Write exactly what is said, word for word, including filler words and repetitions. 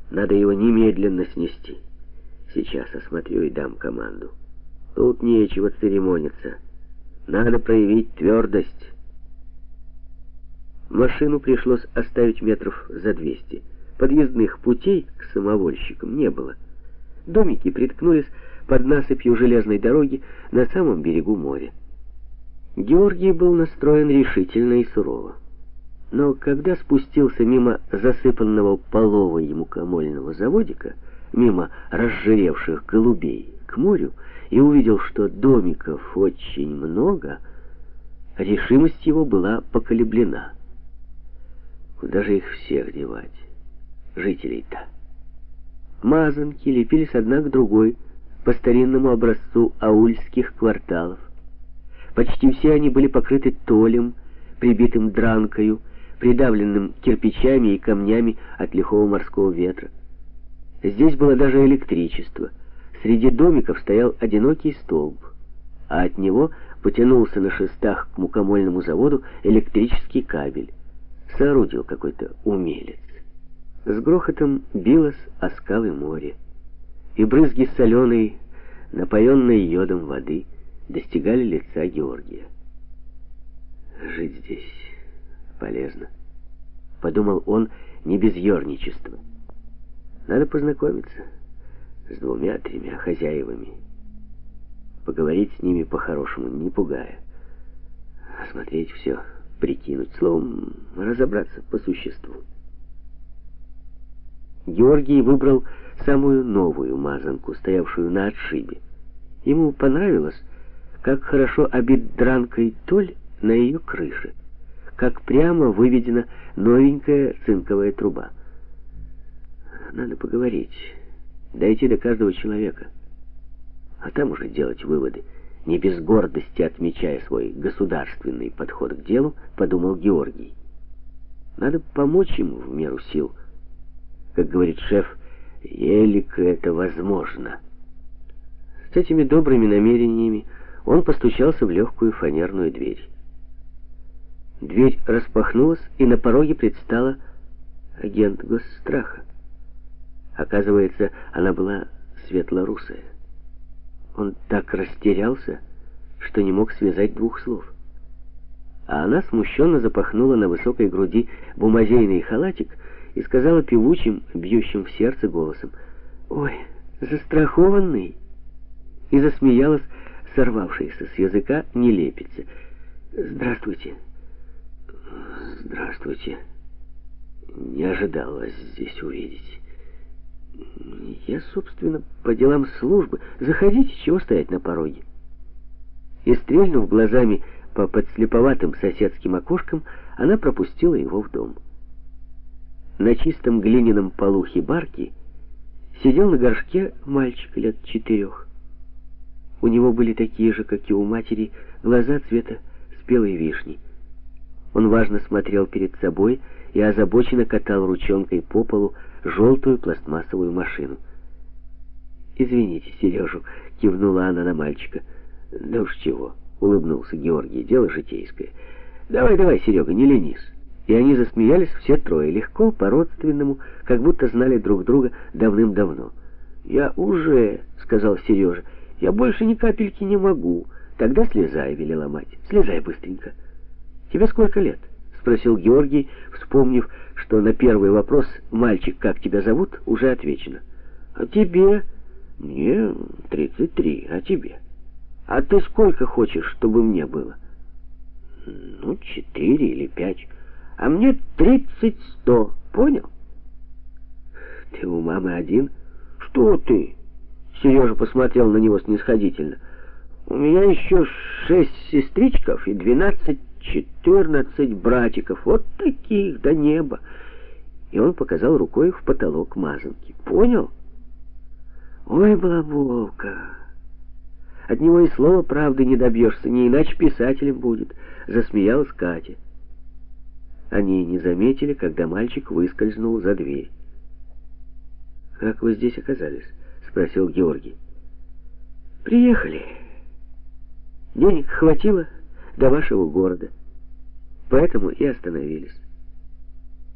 Надо его немедленно снести. Сейчас осмотрю и дам команду. Тут нечего церемониться. Надо проявить твердость. Машину пришлось оставить метров за двести. Подъездных путей к самовольщикам не было. Домики приткнулись под насыпью железной дороги на самом берегу моря. Георгий был настроен решительно и сурово. Но когда спустился мимо засыпанного половой мукомольного заводика, мимо разжиревших голубей к морю, и увидел, что домиков очень много, решимость его была поколеблена. Куда же их всех девать, жителей-то? Мазанки лепились одна к другой по старинному образцу аульских кварталов. Почти все они были покрыты толем, прибитым дранкою, придавленным кирпичами и камнями от лихого морского ветра. Здесь было даже электричество. Среди домиков стоял одинокий столб, а от него потянулся на шестах к мукомольному заводу электрический кабель. Соорудил какой-то умелец. С грохотом билось о скалы море, и брызги соленой, напоенной йодом воды, достигали лица Георгия. «Жить здесь полезно», — подумал он не без ерничества. «Надо познакомиться с двумя-тремя хозяевами, поговорить с ними по-хорошему, не пугая, осмотреть все, прикинуть, словом, разобраться по существу». Георгий выбрал самую новую мазанку, стоявшую на отшибе. Ему понравилось, как хорошо обит дранкой толь на ее крыше, как прямо выведена новенькая цинковая труба. Надо поговорить, дойти до каждого человека, а там уже делать выводы. Не без гордости отмечая свой государственный подход к делу, подумал Георгий. Надо помочь ему в меру сил. Как говорит шеф, елик это возможно. С этими добрыми намерениями он постучался в легкую фанерную дверь. Дверь распахнулась, и на пороге предстала агент госстраха. Оказывается, она была светлорусая. Он так растерялся, что не мог связать двух слов. А она смущенно запахнула на высокой груди бумазейный халатик и сказала певучим, бьющим в сердце голосом: «Ой, застрахованный!» И засмеялась, сорвавшаяся с языка нелепица. «Здравствуйте». «Здравствуйте. Не ожидал вас здесь увидеть. Я, собственно, по делам службы. Заходите, чего стоять на пороге?» И, стрельнув глазами по подслеповатым соседским окошкам, она пропустила его в дом. На чистом глиняном полу хибарки сидел на горшке мальчик лет четырех. У него были такие же, как и у матери, глаза цвета спелой вишни. Он важно смотрел перед собой и озабоченно катал ручонкой по полу желтую пластмассовую машину. «Извините, Сережу», — кивнула она на мальчика. «Да уж чего», — улыбнулся Георгий, — «дело житейское. Давай, давай, Серега, не ленись». И они засмеялись все трое, легко, по-родственному, как будто знали друг друга давным-давно. «Я уже», — сказал Сережа, — «я больше ни капельки не могу». «Тогда слезай», — велела мать, — «слезай быстренько». «Тебе сколько лет?» — спросил Георгий, вспомнив, что на первый вопрос «Мальчик, как тебя зовут?» уже отвечено. «А тебе?» «Мне тридцать три, а тебе?» «А ты сколько хочешь, чтобы мне было?» «Ну, четыре или пять. А мне тридцать сто, понял?» «Ты у мамы один?» «Что ты?» Сережа посмотрел на него снисходительно. «У меня еще шесть сестричков и двенадцать, четырнадцать братиков. Вот таких до неба!» И он показал рукой в потолок мазанки. «Понял?» «Ой, балаболка! От него и слова правды не добьешься, не иначе писателем будет», — засмеялась Катя. Они не заметили, когда мальчик выскользнул за дверь. «Как вы здесь оказались?» — спросил Георгий. «Приехали. Денег хватило до вашего города, поэтому и остановились».